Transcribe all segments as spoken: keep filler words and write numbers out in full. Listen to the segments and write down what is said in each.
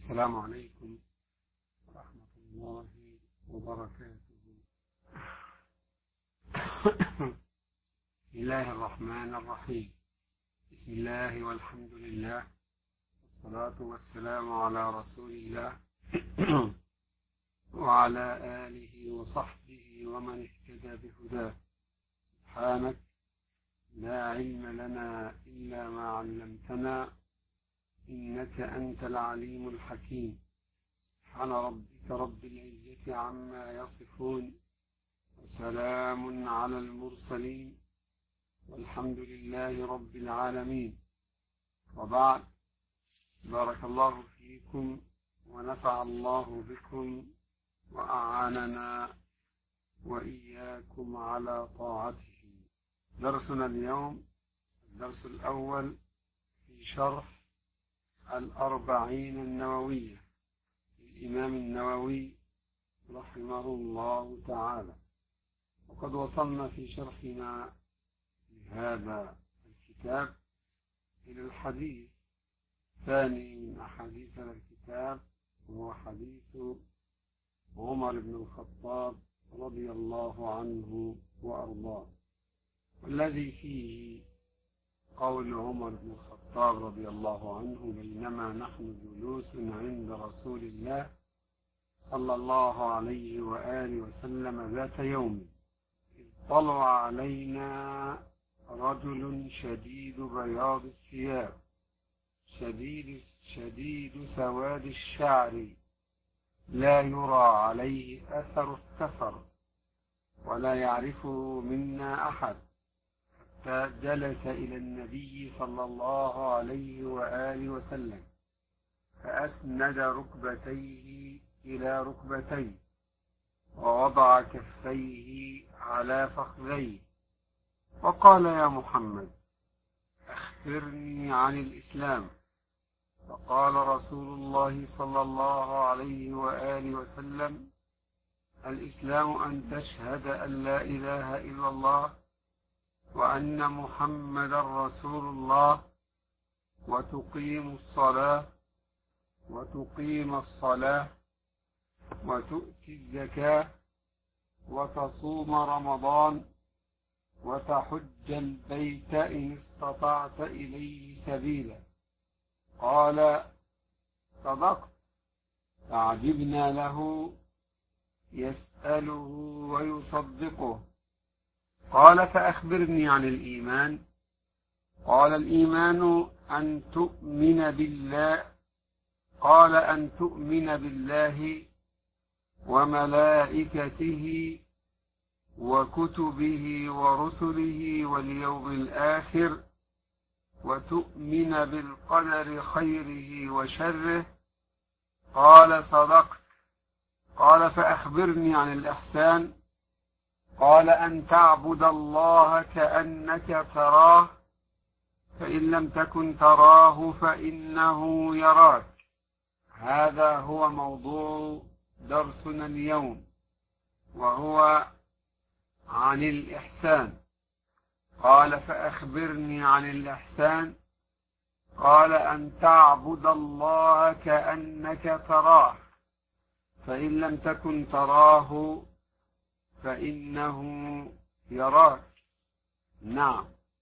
السلام عليكم ورحمة الله وبركاته. بسم الله الرحمن الرحيم. بسم الله والحمد لله والصلاة والسلام على رسول الله وعلى آله وصحبه ومن اهتدى بهداه. سبحانك لا علم لنا إلا ما علمتنا إنك أنت العليم الحكيم. سبحان ربك رب العزة عما يصفون وسلام على المرسلين والحمد لله رب العالمين. وبعد، بارك الله فيكم ونفع الله بكم وأعاننا وإياكم على طاعته. درسنا اليوم الدرس الأول في شرح الأربعين النووية للإمام النووي رحمه الله تعالى. وقد وصلنا في شرحنا لهذا الكتاب إلى الحديث الثاني من أحاديث الكتاب، وهو حديث عمر بن الخطاب رضي الله عنه وأرضاه، والذي فيه قول عمر بن الخطاب رضي الله عنه: بينما نحن جلوس عند رسول الله صلى الله عليه وآله وسلم ذات يوم، إذ طلع علينا رجل شديد بياض الثياب شديد, شديد سواد الشعر، لا يرى عليه أثر السفر ولا يعرفه منا أحد، فجلس إلى النبي صلى الله عليه وآله وسلم فأسند ركبتيه إلى ركبتيه ووضع كفيه على فخذيه وقال: يا محمد، أخبرني عن الإسلام. فقال رسول الله صلى الله عليه وآله وسلم: الإسلام أن تشهد أن لا إله إلا الله وأن محمدا رسول الله، وتقيم الصلاة وتقيم الصلاة وتؤتي الزكاة وتصوم رمضان وتحج البيت إن استطعت إليه سبيلا. قال: صدقت. فعجبنا له يسأله ويصدقه. قال: فأخبرني عن الإيمان. قال: الإيمان أن تؤمن بالله قال أن تؤمن بالله وملائكته وكتبه ورسله واليوم الآخر، وتؤمن بالقدر خيره وشره. قال: صدقت. قال: فأخبرني عن الإحسان. قال: أن تعبد الله كأنك تراه، فإن لم تكن تراه فإنه يراك. هذا هو موضوع درسنا اليوم، وهو عن الإحسان. قال: فأخبرني عن الإحسان. قال: أن تعبد الله كأنك تراه، فإن لم تكن تراه فإنه يراك. نعم.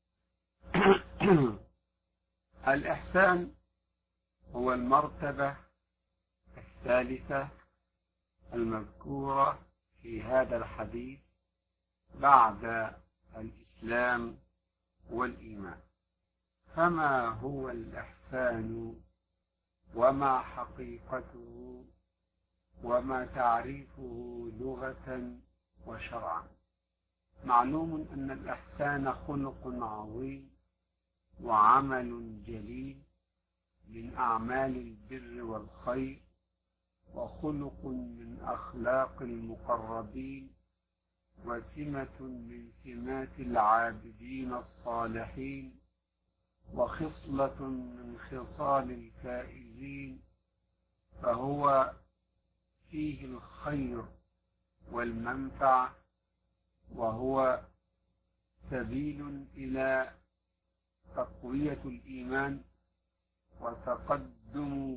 الإحسان هو المرتبة الثالثة المذكورة في هذا الحديث بعد الإسلام والإيمان. فما هو الإحسان وما حقيقته وما تعريفه لغة وشرعا؟ معلوم أن الإحسان خلق عظيم وعمل جليل من أعمال البر والخير، وخلق من أخلاق المقربين، وسمة من سمات العابدين الصالحين، وخصلة من خصال الفائزين، فهو فيه الخير والمنفعة، وهو سبيل إلى تقوية الإيمان وتقدم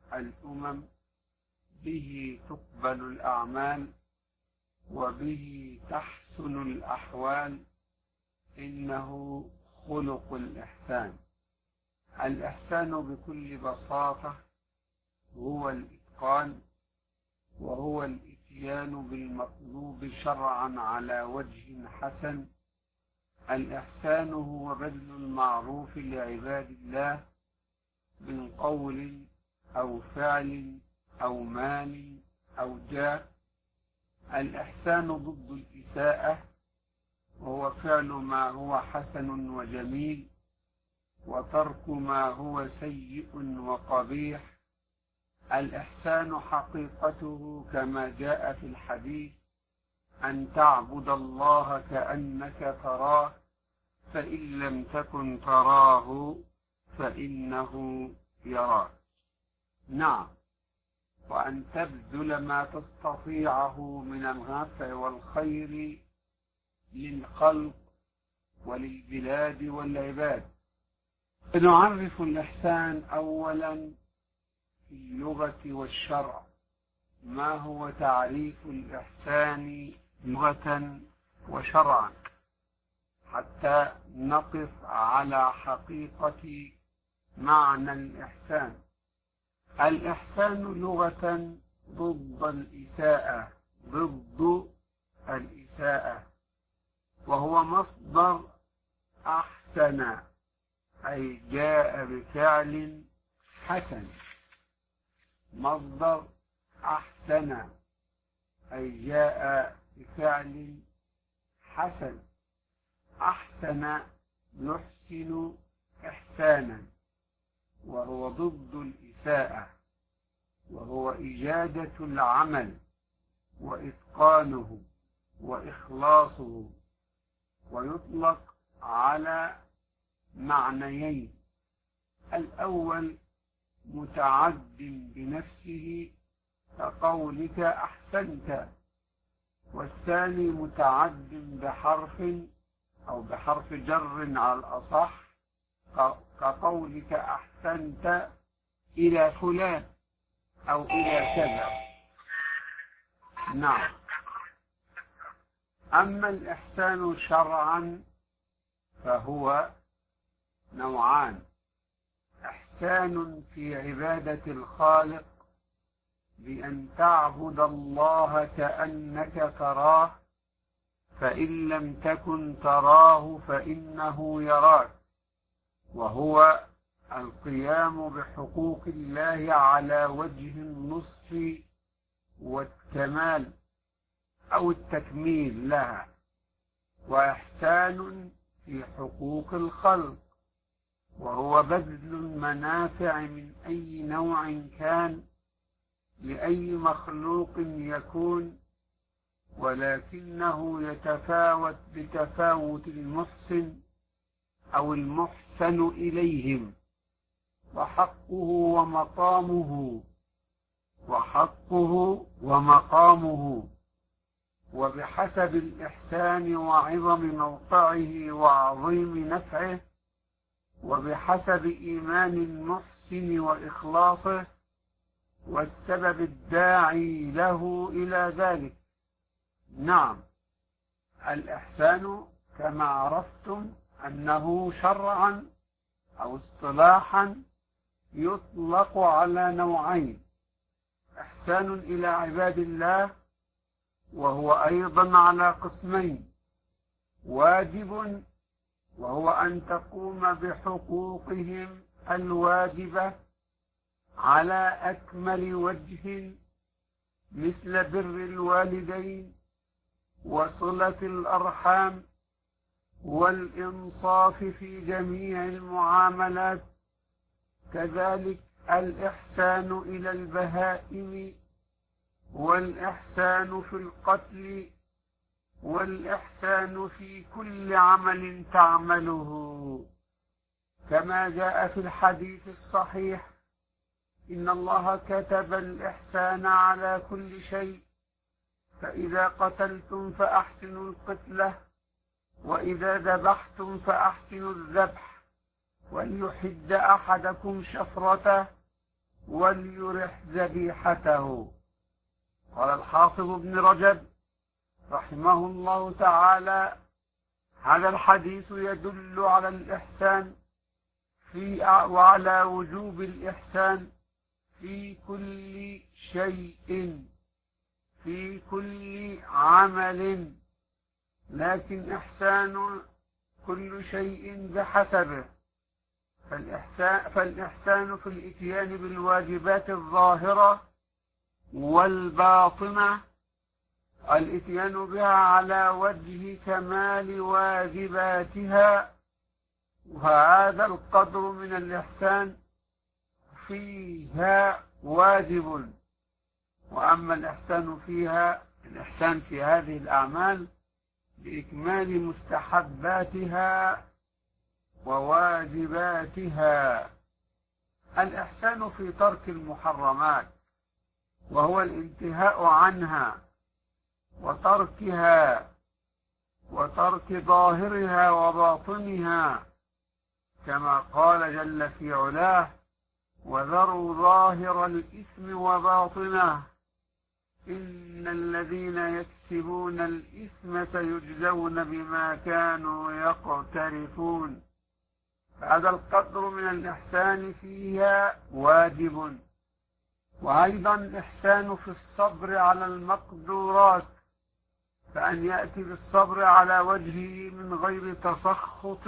الأمم، به تقبل الأعمال وبه تحسن الأحوال، إنه خلق الإحسان. الإحسان بكل بساطة هو الإتقان، وهو الإتيان بالمطلوب شرعا على وجه حسن. الإحسان هو بذل المعروف لعباد الله من قول أو فعل أو مال أو جاه. الإحسان ضد الإساءة، وهو فعل ما هو حسن وجميل وترك ما هو سيء وقبيح. الإحسان حقيقته كما جاء في الحديث: أن تعبد الله كأنك تراه، فإن لم تكن تراه فإنه يراك. نعم، وأن تبذل ما تستطيعه من النفع والخير للخلق وللبلاد والعباد. نعرف الإحسان أولا في اللغة والشرع. ما هو تعريف الإحسان لغة وشرعا حتى نقف على حقيقة معنى الإحسان؟ الإحسان لغة ضد الإساءة، ضد الإساءة، وهو مصدر أحسن، أي جاء بفعل حسن. مصدر أحسن أي جاء بفعل حسن. أحسن يحسن إحسانا، وهو ضد الإساءة، وهو إجادة العمل وإتقانه وإخلاصه، ويطلق على معنيين: الأول متعد بنفسه كقولك أحسنت، والثاني متعد بحرف أو بحرف جر على الأصح كقولك أحسنت إلى فلان أو إلى كذا. نعم. أما الإحسان شرعا فهو نوعان: إحسان في عبادة الخالق بأن تعبد الله كأنك تراه، فإن لم تكن تراه فإنه يراك، وهو القيام بحقوق الله على وجه النصف والكمال أو التكميل لها. وإحسان في حقوق الخلق، وهو بذل المنافع من أي نوع كان لأي مخلوق يكون، ولكنه يتفاوت بتفاوت المحسن أو المحسن إليهم، وحقه ومقامه وحقه ومقامه وبحسب الإحسان وعظم موقعه وعظيم نفعه، وبحسب إيمان المحسن وإخلاصه والسبب الداعي له إلى ذلك. نعم، الإحسان كما عرفتم أنه شرعا أو اصطلاحا يطلق على نوعين: إحسان إلى عباد الله، وهو أيضا على قسمين: واجب، وهو أن تقوم بحقوقهم الواجبة على أكمل وجه، مثل بر الوالدين وصلة الأرحام والإنصاف في جميع المعاملات. كذلك الإحسان إلى البهائم، والإحسان في القتل، والإحسان في كل عمل تعمله، كما جاء في الحديث الصحيح: إن الله كتب الإحسان على كل شيء، فإذا قتلتم فأحسنوا القتلة، وإذا ذبحتم فأحسنوا الذبح، وليحد أحدكم شفرته، وليرح ذبيحته. قال الحافظ ابن رجب رحمه الله تعالى: هذا الحديث يدل على الإحسان في وعلى وجوب الإحسان في كل شيء، في كل عمل، لكن إحسان كل شيء بحسبه. فالإحسان, فالإحسان في الإتيان بالواجبات الظاهرة والباطنة، الإتيان بها على وجه كمال واجباتها، وهذا القدر من الإحسان فيها واجب. وأما الإحسان فيها الإحسان في هذه الأعمال بإكمال مستحباتها وواجباتها. الإحسان في ترك المحرمات، وهو الانتهاء عنها وتركها وترك ظاهرها وباطنها، كما قال جل في علاه: وذروا ظاهر الإثم وباطنه إن الذين يكسبون الإثم سيجزون بما كانوا يقترفون. هذا القدر من الإحسان فيها واجب. وأيضا الإحسان في الصبر على المقدورات، فأن يأتي بالصبر على وجهه من غير تسخط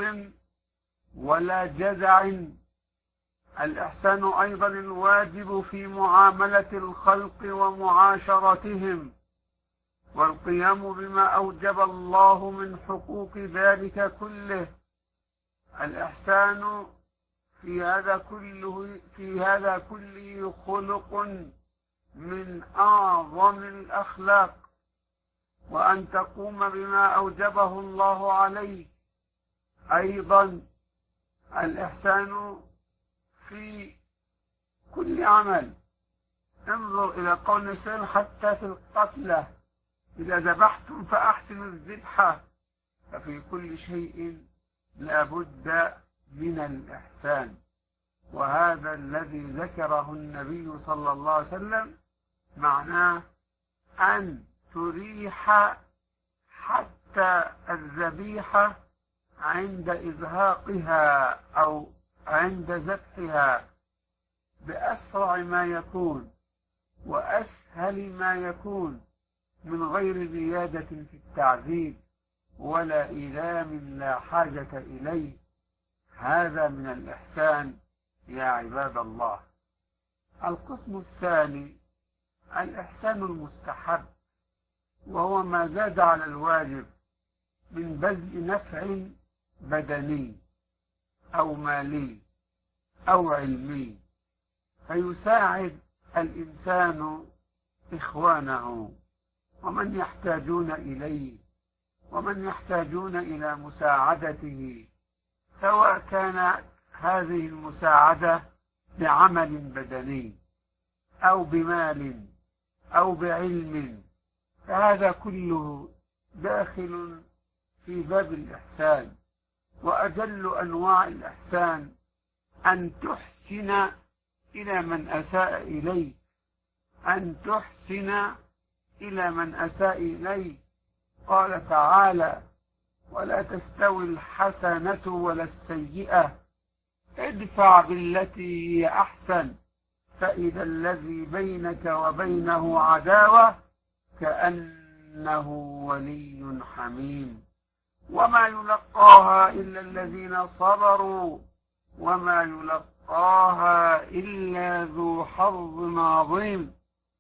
ولا جزع. الإحسان أيضا الواجب في معاملة الخلق ومعاشرتهم، والقيام بما أوجب الله من حقوق ذلك كله. الإحسان في هذا كله في هذا كله خلق من أعظم الأخلاق، وأن تقوم بما أوجبه الله عليك. أيضا الإحسان في كل عمل. انظر إلى قول النبي حتى في القتلى: إذا ذبحتم فأحسنوا الذبحة. ففي كل شيء لا بد من الإحسان، وهذا الذي ذكره النبي صلى الله عليه وسلم معناه أن تريح حتى الذبيحة عند إزهاقها أو عند ذبحها بأسرع ما يكون وأسهل ما يكون، من غير زيادة في التعذيب ولا إيلام لا حاجة إليه. هذا من الإحسان يا عباد الله. القسم الثاني الإحسان المستحب، وهو ما زاد على الواجب من بذل نفع بدني أو مالي أو علمي، فيساعد الإنسان إخوانه ومن يحتاجون إليه ومن يحتاجون إلى مساعدته، سواء كان هذه المساعدة بعمل بدني أو بمال أو بعلم، فهذا كله داخل في باب الإحسان. وأجل أنواع الإحسان أن تحسن إلى من أساء إليك، أن تحسن إلى من أساء إليك. قال تعالى: ولا تستوي الحسنة ولا السيئة ادفع بالتي هي أحسن فإذا الذي بينك وبينه عداوة كأنه ولي حميم وما يلقاها إلا الذين صبروا وما يلقاها إلا ذو حظ عظيم.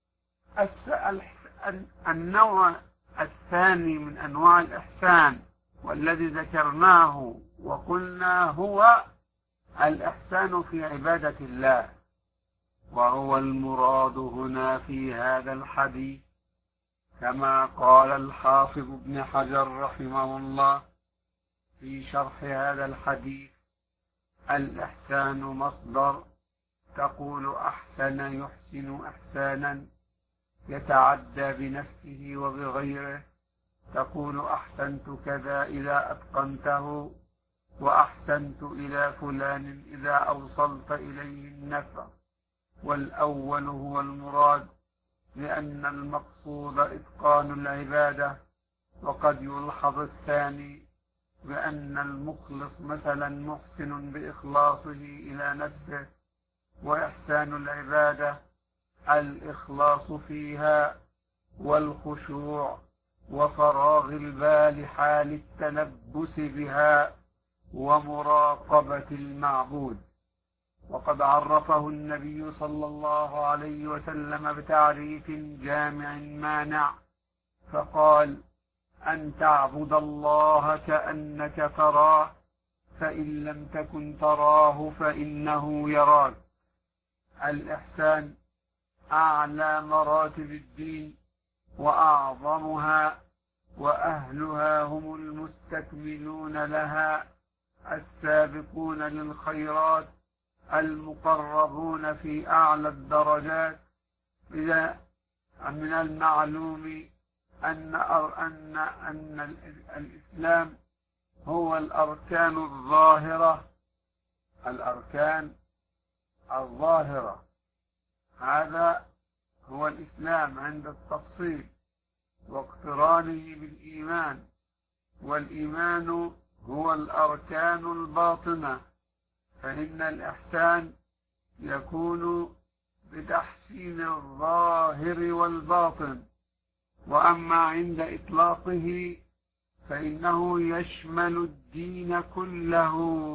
النوع الثاني من أنواع الإحسان والذي ذكرناه وقلنا هو الإحسان في عبادة الله، وهو المراد هنا في هذا الحديث كما قال الحافظ ابن حجر رحمه الله في شرح هذا الحديث: الإحسان مصدر، تقول أحسن يحسن إحسانا يتعدى بنفسه وبغيره، تقول أحسنت كذا إذا أتقنته، وأحسنت إلى فلان إذا أوصلت إليه النفع، والأول هو المراد، لأن المقصود إتقان العبادة. وقد يلحظ الثاني بأن المخلص مثلا محسن بإخلاصه إلى نفسه، وإحسان العبادة الإخلاص فيها والخشوع وفراغ البال حال التلبس بها ومراقبة المعبود. وقد عرفه النبي صلى الله عليه وسلم بتعريف جامع مانع، فقال: أن تعبد الله كأنك تراه، فإن لم تكن تراه فإنه يراك. الإحسان أعلى مراتب الدين وأعظمها، وأهلها هم المستكملون لها السابقون للخيرات المقربون في أعلى الدرجات. إذا من المعلوم أن أن أن الإسلام هو الأركان الظاهرة الأركان الظاهرة هذا هو الإسلام عند التفصيل واقترانه بالإيمان، والإيمان هو الأركان الباطنة، فإن الإحسان يكون بتحسين الظاهر والباطن. وأما عند إطلاقه فإنه يشمل الدين كله.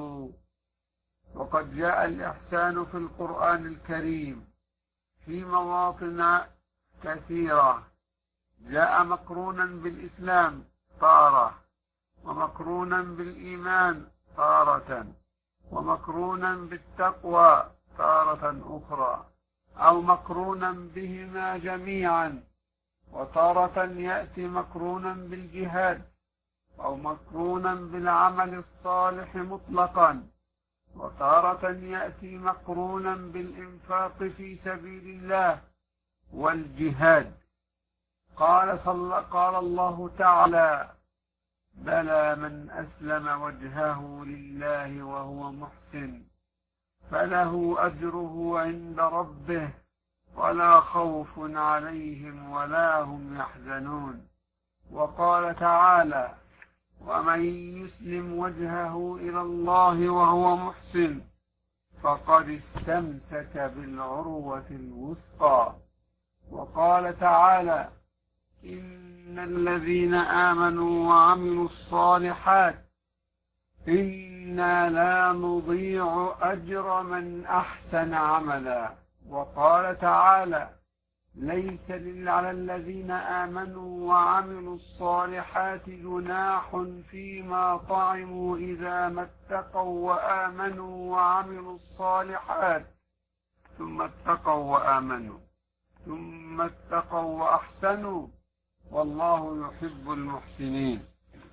وقد جاء الإحسان في القرآن الكريم في مواطن كثيرة، جاء مقرونا بالإسلام تارة، ومقرونا بالإيمان تارة، ومقرونا بالتقوى تارة أخرى، أو مقرونا بهما جميعا، وتارة يأتي مقرونا بالجهاد، أو مقرونا بالعمل الصالح مطلقا، وتارة يأتي مقرونا بالإنفاق في سبيل الله والجهاد. قال, صلى قال الله تعالى: بلى من أسلم وجهه لله وهو محسن فله أجره عند ربه ولا خوف عليهم ولا هم يحزنون. وقال تعالى: ومن يسلم وجهه إلى الله وهو محسن فقد استمسك بالعروة الوثقى. وقال تعالى: إن الذين آمنوا وعملوا الصالحات إنا لا نضيع أجر من أحسن عملا. وقال تعالى: ليس على الذين آمنوا وعملوا الصالحات جناح فيما طعموا إذا ما اتقوا وآمنوا وعملوا الصالحات ثم اتقوا وآمنوا ثم اتقوا وأحسنوا والله يحب المحسنين.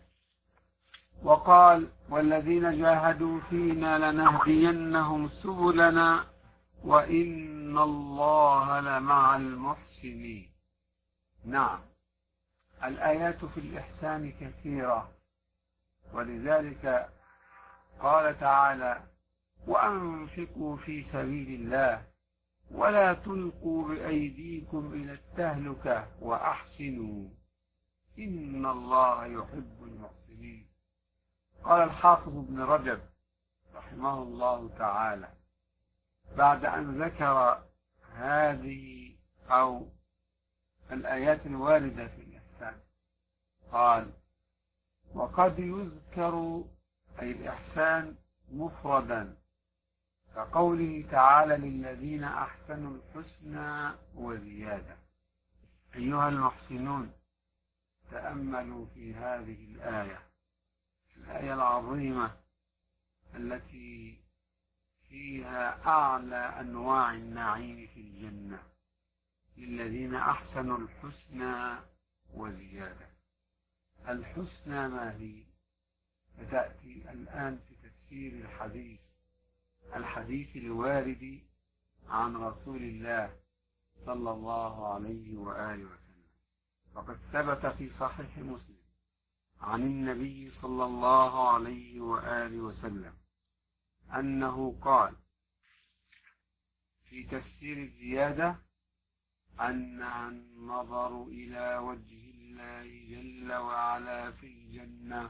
وقال: والذين جاهدوا فينا لنهدينهم سبلنا وإن الله لمع المحسنين. نعم، الآيات في الإحسان كثيرة، ولذلك قال تعالى: وأنفقوا في سبيل الله ولا تلقوا بأيديكم إلى التهلكة وأحسنوا إن الله يحب المحسنين. قال الحافظ ابن رجب رحمه الله تعالى بعد أن ذكر هذه أو الآيات الواردة في الإحسان قال: وقد يذكر أي الإحسان مفردا كقوله تعالى: للذين أحسنوا الحسنى وزيادة. أيها المحسنون، تأملوا في هذه الآية الآية العظيمة التي فيها أعلى أنواع النعيم في الجنة: للذين أحسنوا الحسنى وزيادة. الحسنى ما هي؟ فتأتي الآن في تفسير الحديث الحديث الوارد عن رسول الله صلى الله عليه وآله وسلم. فقد ثبت في صحيح مسلم عن النبي صلى الله عليه وآله وسلم أنه قال في تفسير الزيادة أنها النظر إلى وجه الله جل وعلا في الجنة،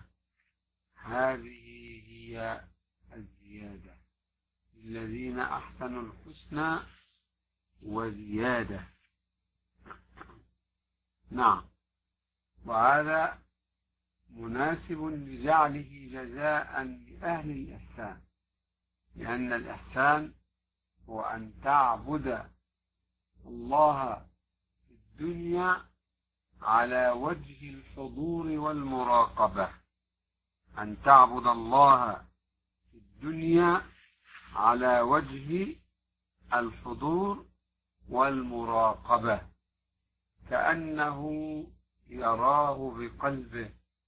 هذه هي الزيادة للذين أحسنوا الحسنى وزيادة. نعم، وهذا مناسب لجعله جزاء لأهل الإحسان، لأن الإحسان هو أن تعبد الله في الدنيا على وجه الحضور والمراقبة، أن تعبد الله في الدنيا على وجه الحضور والمراقبة، كأنه يراه بقلبه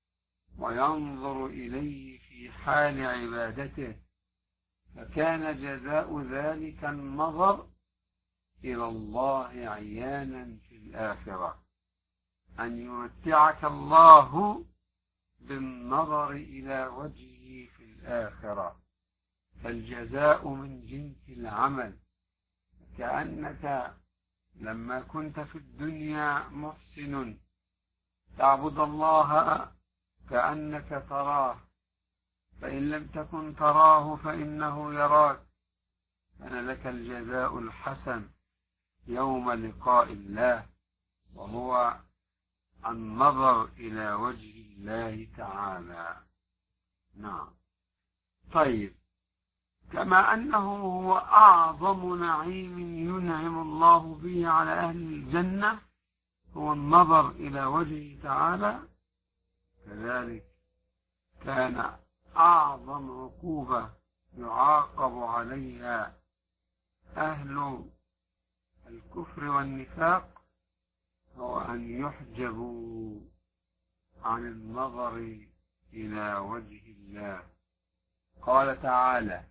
وينظر إليه في حال عبادته، فكان جزاء ذلك النظر إلى الله عيانا في الآخرة، أن يمتعك الله بالنظر إلى وجهه في الآخرة، فالجزاء من جنس العمل. كأنك لما كنت في الدنيا محسن تعبد الله كأنك تراه، فإن لم تكن تراه فإنه يراك، كان لك الجزاء الحسن يوم لقاء الله، وهو النظر إلى وجه الله تعالى. نعم. طيب، كما أنه هو أعظم نعيم ينعم الله به على أهل الجنة هو النظر إلى وجهه تعالى، كذلك كان أعظم عقوبة يعاقب عليها أهل الكفر والنفاق هو أن يحجبوا عن النظر إلى وجه الله. قال تعالى: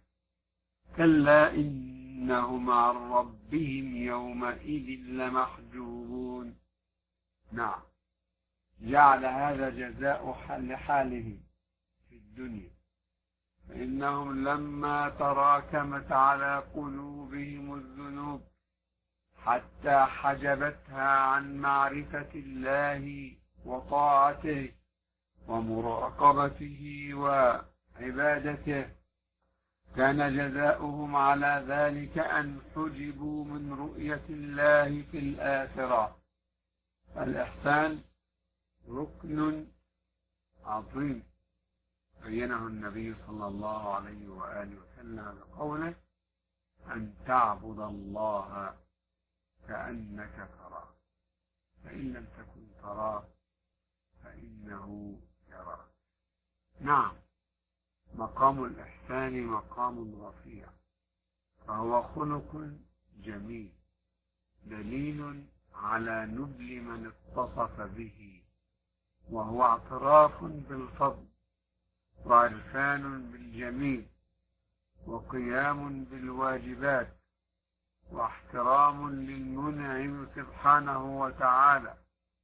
كلا إنهم عن ربهم يومئذ لمحجوبون. نعم، جعل هذا جزاء لحالهم في الدنيا، فإنهم لما تراكمت على قلوبهم الذنوب حتى حجبتها عن معرفة الله وطاعته ومراقبته وعبادته، كان جزاؤهم على ذلك أن حجبوا من رؤية الله في الآخرة. الإحسان ركن عظيم بينه النبي صلى الله عليه وآله وسلم بقوله: أن تعبد الله كأنك تراه، فإن لم تكن تراه فإنه يراك. نعم، مقام الإحسان مقام رفيع، فهو خلق جميل، دليل على نبل من اتصف به، وهو اعتراف بالفضل وعرفان بالجميل وقيام بالواجبات واحترام للمنعم سبحانه وتعالى،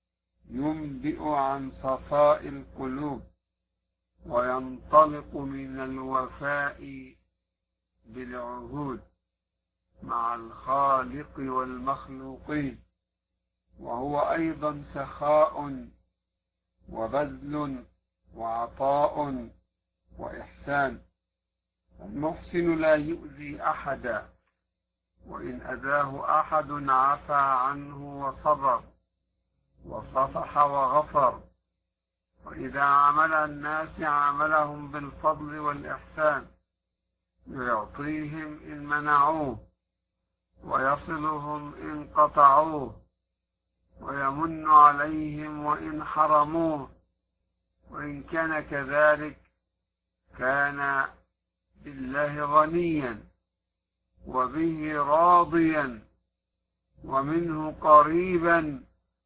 ينبئ عن صفاء القلوب وينطلق من الوفاء بالعهود مع الخالق والمخلوقين، وهو أيضا سخاء وبذل وعطاء وإحسان. المحسن لا يؤذي أحدا، وإن أذاه أحد عفى عنه وصبر وصفح وغفر، وإذا عامل الناس عاملهم بالفضل والإحسان، يعطيهم إن منعوه ويصلهم إن قطعوه ويمن عليهم وإن حرموه، وإن كان كذلك كان بالله غنيا وبه راضيا ومنه قريبا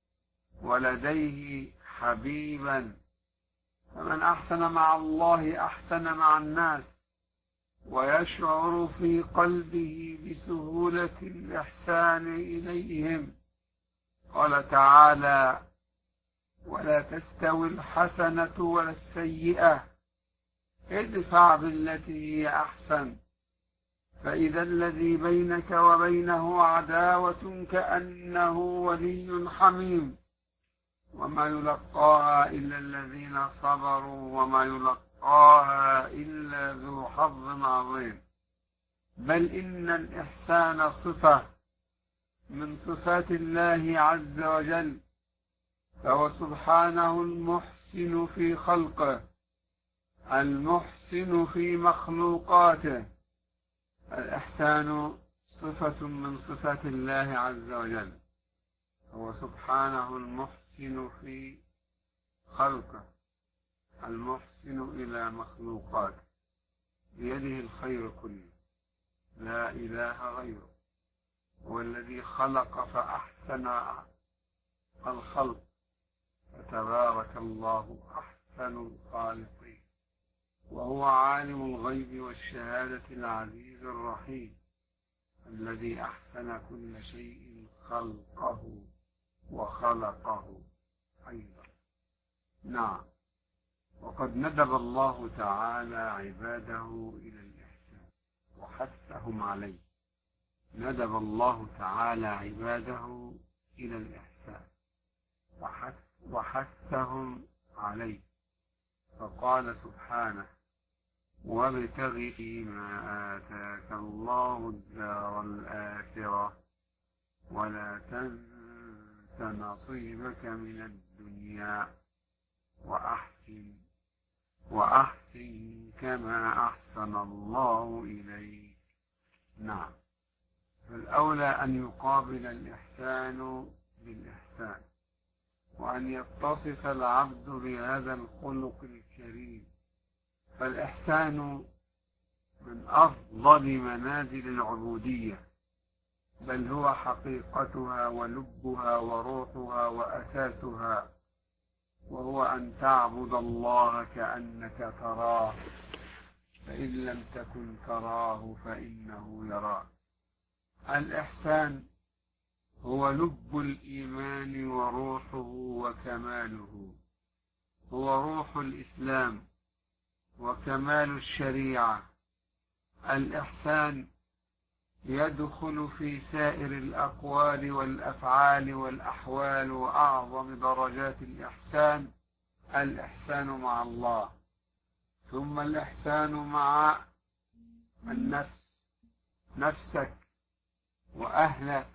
ولديه حبيبا. فمن أحسن مع الله أحسن مع الناس، ويشعر في قلبه بسهولة الإحسان إليهم. قال تعالى: ولا تستوي الحسنة ولا السيئة، ادفع بالتي هي أحسن، فإذا الذي بينك وبينه عداوة كأنه ولي حميم، وما يلقاها إلا الذين صبروا وما يلقاها إلا ذو حظ عظيم. بل إن الإحسان صفة من صفات الله عز وجل، فهو سبحانه المحسن في خلقه المحسن في مخلوقاته. الإحسان صفة من صفات الله عز وجل، هو سبحانه المحسن في خلقه المحسن إلى مخلوقاته، بيده الخير كله، لا إله غيره، هو الذي خلق فأحسن الخلق، فتبارك الله أحسن الخالقين. وهو عالم الغيب والشهادة العزيز الرحيم، الذي أحسن كل شيء خلقه وخلقه أيضا. نعم. وقد ندب الله تعالى عباده إلى الإحسان وحثهم عليه. ندب الله تعالى عباده إلى الإحسان وحث وحثهم عليه، فقال سبحانه: وابتغ فيما آتاك الله الدار الآخرة ولا تنس نصيبك من الدنيا وأحسن وأحسن كما أحسن الله إليك. نعم. فالأولى أن يقابل الإحسان بالإحسان، وأن يتصف العبد بهذا الخلق الكريم. فالإحسان من أفضل منازل العبودية، بل هو حقيقتها ولبها وروحها وأساسها، وهو أن تعبد الله كأنك تراه، فإن لم تكن تراه فإنه يراك. الإحسان هو لب الإيمان وروحه وكماله، هو روح الإسلام وكمال الشريعة. الإحسان يدخل في سائر الأقوال والأفعال والأحوال، وأعظم درجات الإحسان الإحسان مع الله، ثم الإحسان مع النفس، نفسك وأهلك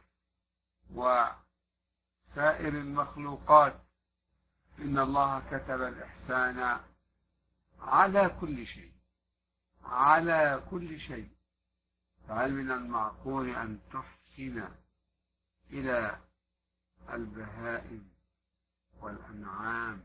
وسائر المخلوقات. إن الله كتب الإحسان على كل شيء، على كل شيء. فهل من المعقول أن تحسن إلى البهائم والأنعام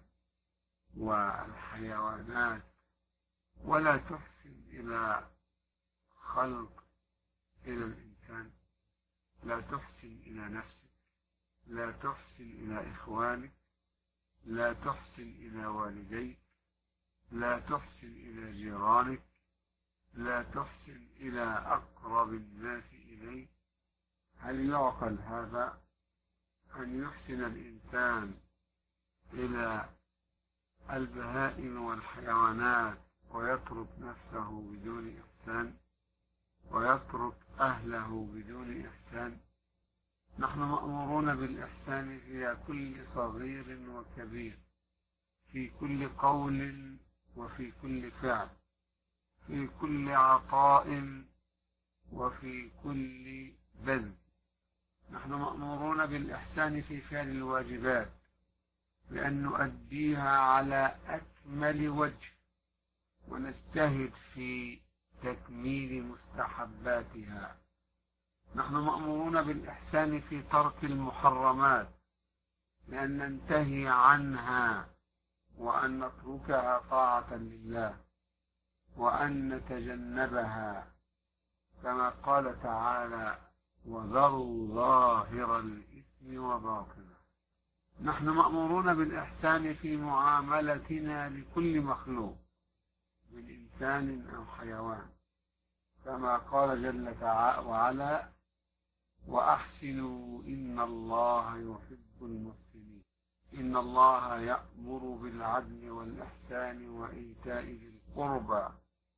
والحيوانات ولا تحسن إلى خلق إلى الإنسان؟ لا تحسن إلى نفسك، لا تحسن إلى إخوانك، لا تحسن إلى والديك، لا تحسن إلى جيرانك، لا تحسن إلى أقرب الناس إليك. هل يعقل هذا؟ أن يحسن الإنسان إلى البهائم والحيوانات ويترك نفسه بدون إحسان، ويترك أهله بدون إحسان؟ نحن مأمورون بالإحسان في كل صغير وكبير، في كل قول وفي كل فعل، في كل عطاء وفي كل بذل. نحن مأمورون بالإحسان في فعل الواجبات، لأن نؤديها على أكمل وجه، ونجتهد في تكميل مستحباتها. نحن مأمورون بالإحسان في ترك المحرمات، لأن ننتهي عنها وأن نتركها طاعة لله، وأن نتجنبها، كما قال تعالى: وذروا ظاهر الإثم وباطنه. نحن مأمورون بالإحسان في معاملتنا لكل مخلوق من إنسان أو حيوان، كما قال جل وعلا: وأحسنوا إن الله يحب المحسنين. إن الله يأمر بالعدل والإحسان وإيتاء ذي القربى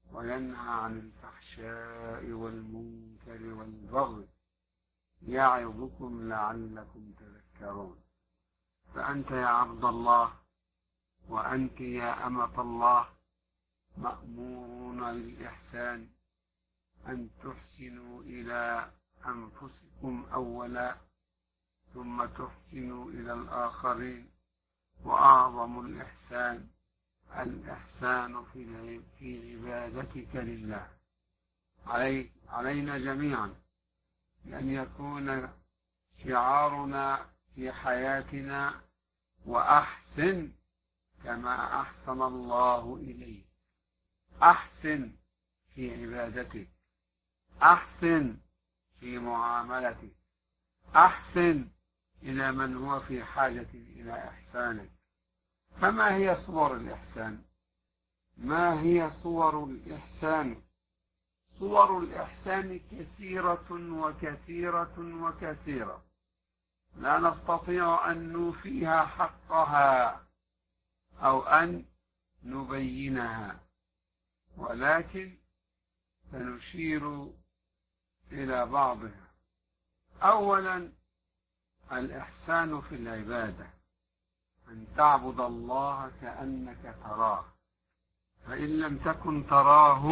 وينهى عن الفحشاء والمنكر والبغي يعظكم لعلكم تذكرون. فأنت يا عبد الله وأنت يا أمة الله مأمورون بالإحسان، أن تحسنوا إلى أنفسكم أولا ثم تحسنوا إلى الآخرين. وأعظم الإحسان الإحسان في عبادتك لله. علي علينا جميعا أن يكون شعارنا في حياتنا وأحسن كما أحسن الله إليك. أحسن في عبادتك، أحسن في معاملتك، أحسن إلى من هو في حاجة إلى إحسانك. فما هي صور الإحسان؟ ما هي صور الإحسان؟ صور الإحسان كثيرة وكثيرة وكثيرة، لا نستطيع أن نوفيها حقها أو أن نبينها، ولكن سنشير إلى بعضها. أولا، الإحسان في العبادة، أن تعبد الله كأنك تراه، فإن لم تكن تراه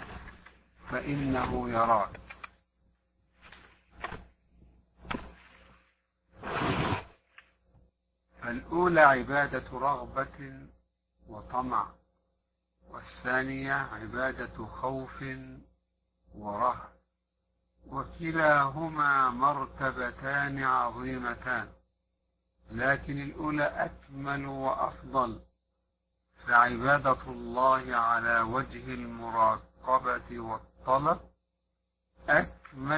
فإنه يراك. الأولى عبادة رغبة وطمع، والثانية عبادة خوف ورهب، وكلاهما مرتبتان عظيمتان، لكن الأولى أكمل وأفضل، فعبادة الله على وجه المراقبة والطلب أكمل